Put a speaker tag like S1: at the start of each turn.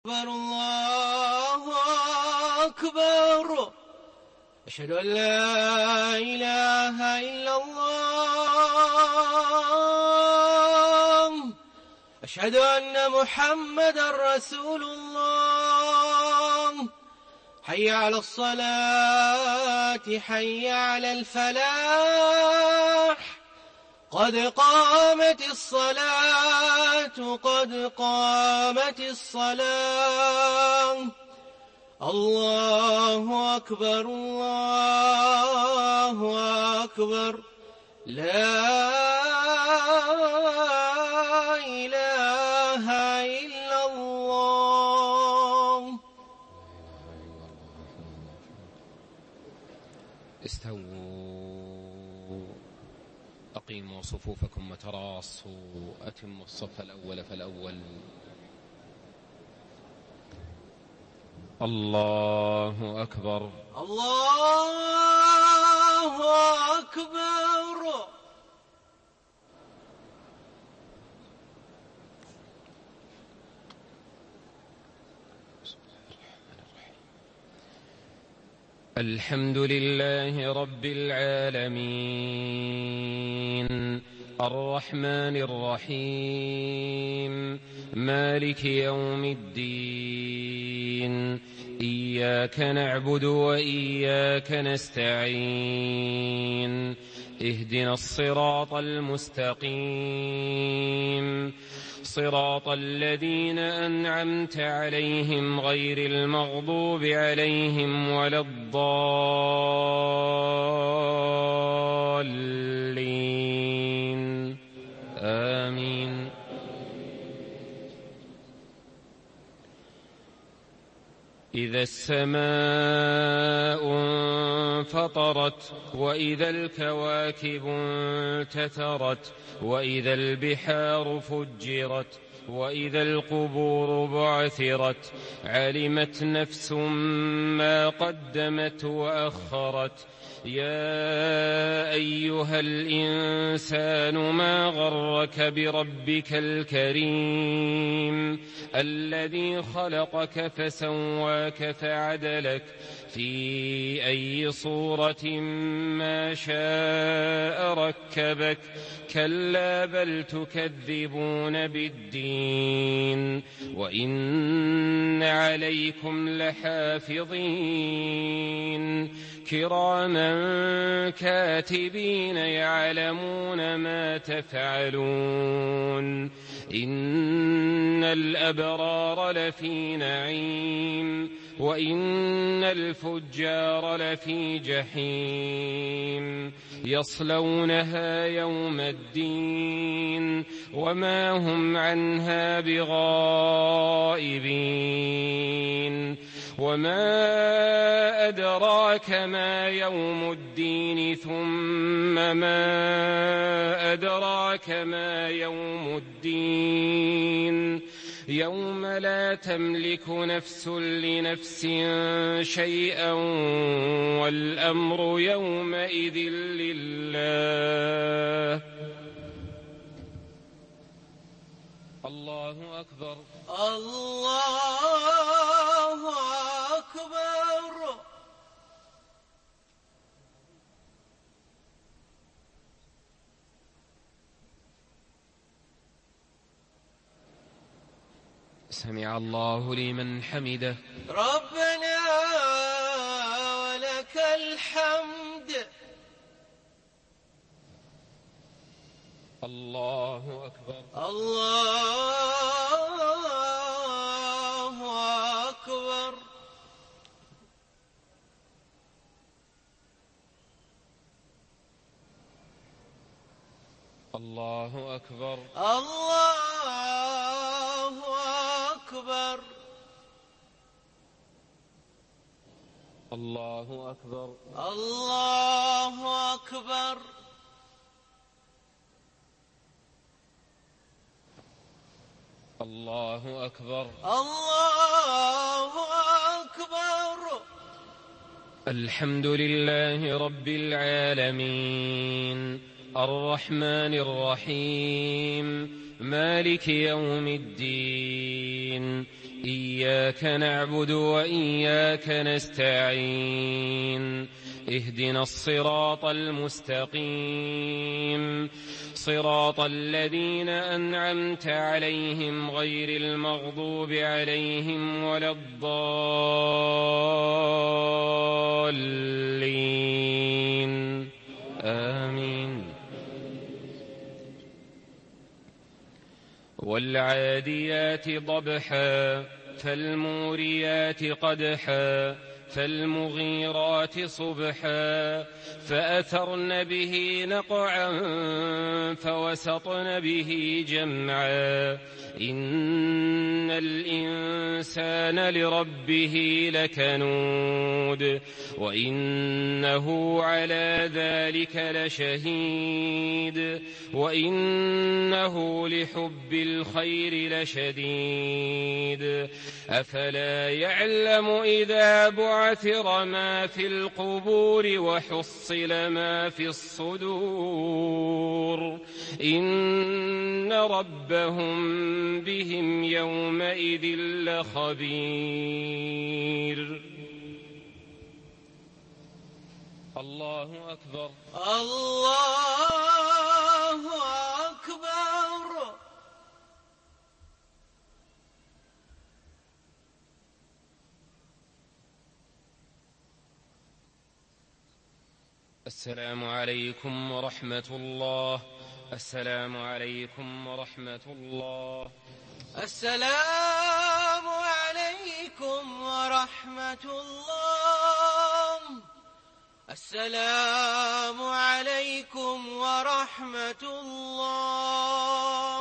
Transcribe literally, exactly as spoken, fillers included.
S1: أكبر الله أكبر. أشهد أن لا إله إلا الله. أشهد أن محمدا رسول الله. حي على الصلاة، حي على الفلاح. قد قامت الصلاة، قد قامت الصلاة. الله أكبر، الله أكبر. لا إله إلا الله.
S2: استووا، أقيموا صفوفكم وتراصوا، أتموا الصف الأول فالأول. الله أكبر،
S1: الله أكبر.
S2: الحمد لله رب العالمين، الرحمن الرحيم، مالك يوم الدين. إياك نعبد وإياك نستعين. اهدنا الصراط المستقيم، صراط الذين أنعمت عليهم غير المغضوب عليهم ولا الضالين. آمين. إذا السماء انفطرت، وإذا الكواكب انتثرت، وإذا البحار فجرت، وإذا القبور بعثرت، علمت نفس ما قدمت وأخرت. يا أيها الإنسان ما غرك بربك الكريم، الذي خلقك فسواك فعدلك في أي صورة ما شاء ركبك. كلا بل تكذبون بالدين، وإن عليكم لحافظين كراما كاتبين يعلمون ما تفعلون. إن الأبرار لفي نعيم، وإن الفجار لفي جحيم، يصلونها يوم الدين وما هم عنها بغائبين. وما أدراك ما يوم الدين، ثم ما أدراك ما يوم الدين. يوم لا تملك نفس لنفس شيئا، والأمر يومئذ لله. الله أكبر،
S1: الله أكبر.
S2: سمع الله لمن حمده.
S1: ربنا ولك الحمد.
S2: الله أكبر،
S1: الله أكبر.
S2: الله أكبر،
S1: الله أكبر.
S2: الله أكبر،
S1: الله أكبر.
S2: الله أكبر،
S1: الله أكبر.
S2: الحمد لله رب العالمين، الرحمن الرحيم، مالك يوم الدين. إياك إياك نعبد وإياك نستعين اهدنا الصراط المستقيم صراط الذين أنعمت عليهم غير المغضوب عليهم ولا الضالين آمين. والعاديات ضبحا فالموريات قدحا فالمغيرات صبحا فأثرن به نقعا فوسطن به جمعا إن الإنسان لربه لكنود وإنه على ذلك لشهيد وإنه لحب الخير لشديد أفلا يعلم إذا بعثر ما في القبور وحصل ما في الصدور إن ربهم بهم يومئذ لخبير. الله أكبر.
S1: الله أكبر.
S2: السلام عليكم ورحمة الله. السلام عليكم ورحمة الله.
S1: السلام عليكم ورحمة الله. السلام عليكم ورحمة الله.